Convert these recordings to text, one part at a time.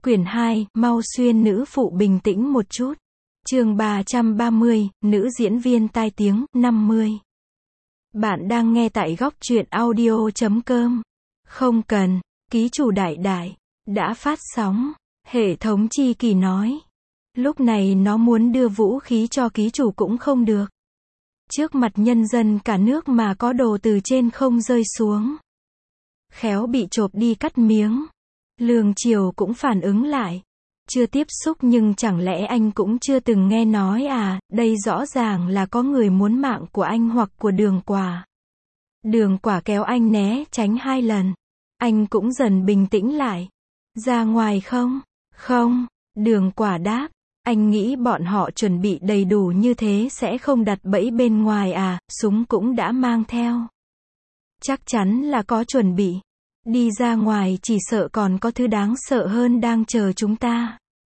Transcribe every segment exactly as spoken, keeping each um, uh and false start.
Quyển hai, mau xuyên nữ phụ bình tĩnh một chút. Chương ba trăm ba mươi, nữ diễn viên tai tiếng, năm mươi. Bạn đang nghe tại góc truyện audio chấm com. Không cần, ký chủ đại đại, đã phát sóng. Hệ thống chi kỳ nói. Lúc này nó muốn đưa vũ khí cho ký chủ cũng không được. Trước mặt nhân dân cả nước mà có đồ từ trên không rơi xuống. Khéo bị chộp đi cắt miếng. Lương Triều cũng phản ứng lại. Chưa tiếp xúc nhưng chẳng lẽ anh cũng chưa từng nghe nói à, đây rõ ràng là có người muốn mạng của anh hoặc của Đường Quả. Đường Quả kéo anh né tránh hai lần. Anh cũng dần bình tĩnh lại. Ra ngoài không? Không, Đường Quả đáp. Anh nghĩ bọn họ chuẩn bị đầy đủ như thế sẽ không đặt bẫy bên ngoài à, súng cũng đã mang theo. Chắc chắn là có chuẩn bị. Đi ra ngoài chỉ sợ còn có thứ đáng sợ hơn đang chờ chúng ta.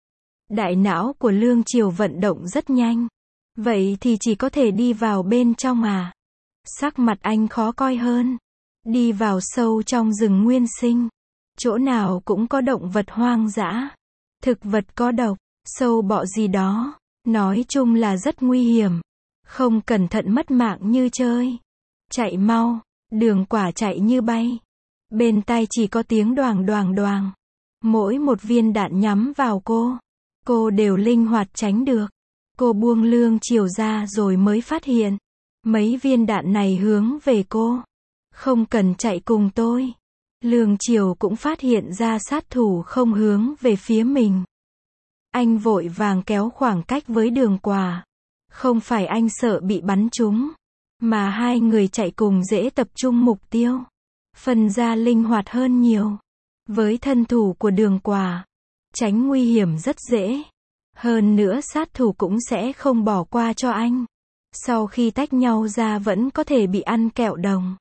Đại não của Lương Triều vận động rất nhanh. Vậy thì chỉ có thể đi vào bên trong à? Sắc mặt anh khó coi hơn. Đi vào sâu trong rừng nguyên sinh. Chỗ nào cũng có động vật hoang dã. Thực vật có độc, sâu bọ gì đó. Nói chung là rất nguy hiểm. Không cẩn thận mất mạng như chơi. Chạy mau, Đường Quả chạy như bay. Bên tai chỉ có tiếng đoàng đoàng đoàng. Mỗi một viên đạn nhắm vào cô. Cô đều linh hoạt tránh được. Cô buông Lương Triều ra rồi mới phát hiện. Mấy viên đạn này hướng về cô. Không cần chạy cùng tôi. Lương Triều cũng phát hiện ra sát thủ không hướng về phía mình. Anh vội vàng kéo khoảng cách với Đường Quả. Không phải anh sợ bị bắn trúng. Mà hai người chạy cùng dễ tập trung mục tiêu. Phần ra linh hoạt hơn nhiều. Với thân thủ của Đường Quả, tránh nguy hiểm rất dễ. Hơn nữa sát thủ cũng sẽ không bỏ qua cho anh. Sau khi tách nhau ra vẫn có thể bị ăn kẹo đồng.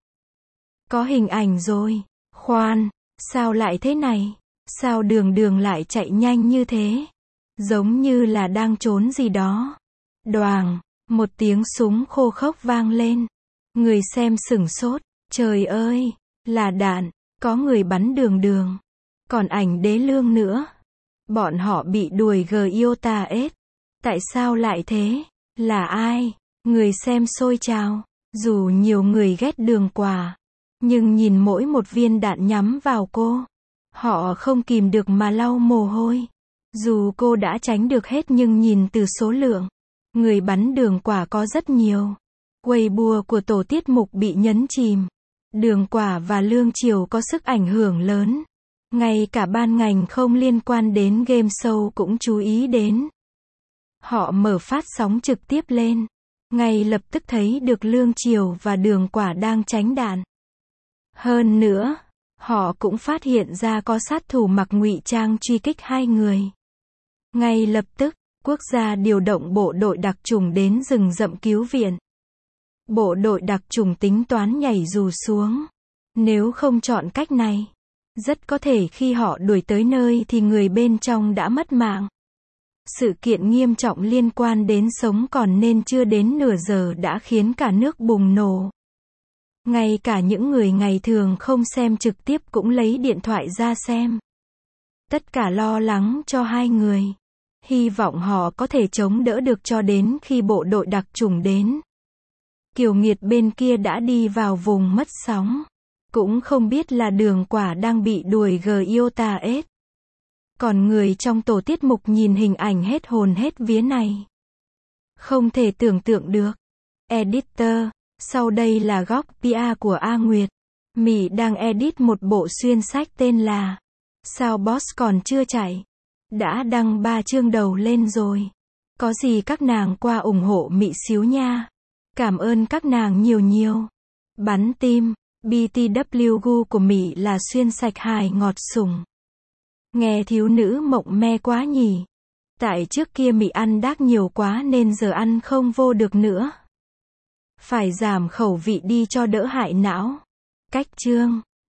Có hình ảnh rồi. Khoan, sao lại thế này? Sao Đường Đường lại chạy nhanh như thế? Giống như là đang trốn gì đó. Đoàng, một tiếng súng khô khốc vang lên. Người xem sửng sốt. Trời ơi! Là đạn, có người bắn Đường Đường. Còn ảnh Đế Lương nữa. Bọn họ bị đuổi giota ét. Tại sao lại thế? Là ai? Người xem xôi trào. Dù nhiều người ghét Đường Quả. Nhưng nhìn mỗi một viên đạn nhắm vào cô. Họ không kìm được mà lau mồ hôi. Dù cô đã tránh được hết nhưng nhìn từ số lượng. Người bắn Đường Quả có rất nhiều. Weibo của tổ tiết mục bị nhấn chìm. Đường Quả và Lương Triều có sức ảnh hưởng lớn. Ngay cả ban ngành không liên quan đến game show cũng chú ý đến. Họ mở phát sóng trực tiếp lên. Ngay lập tức thấy được Lương Triều và Đường Quả đang tránh đạn. Hơn nữa, họ cũng phát hiện ra có sát thủ mặc ngụy trang truy kích hai người. Ngay lập tức, quốc gia điều động bộ đội đặc chủng đến rừng rậm cứu viện. Bộ đội đặc chủng tính toán nhảy dù xuống. Nếu không chọn cách này, rất có thể khi họ đuổi tới nơi thì người bên trong đã mất mạng. Sự kiện nghiêm trọng liên quan đến sống còn nên chưa đến nửa giờ đã khiến cả nước bùng nổ. Ngay cả những người ngày thường không xem trực tiếp cũng lấy điện thoại ra xem. Tất cả lo lắng cho hai người. Hy vọng họ có thể chống đỡ được cho đến khi bộ đội đặc chủng đến. Kiều Nghiệt bên kia đã đi vào vùng mất sóng. Cũng không biết là Đường Quả đang bị đuổi giota ét. Còn người trong tổ tiết mục nhìn hình ảnh hết hồn hết vía này. Không thể tưởng tượng được. Editor, sau đây là góc pê e của A Nguyệt. Mỹ đang edit một bộ xuyên sách tên là Sao Boss còn chưa chạy. Đã đăng ba chương đầu lên rồi. Có gì các nàng qua ủng hộ Mỹ xíu nha. Cảm ơn các nàng nhiều nhiều. Bắn tim, bê tê vê gu của Mỹ là xuyên sạch hài ngọt sủng. Nghe thiếu nữ mộng me quá nhỉ. Tại trước kia Mỹ ăn đác nhiều quá nên giờ ăn không vô được nữa. Phải giảm khẩu vị đi cho đỡ hại não. Cách chương.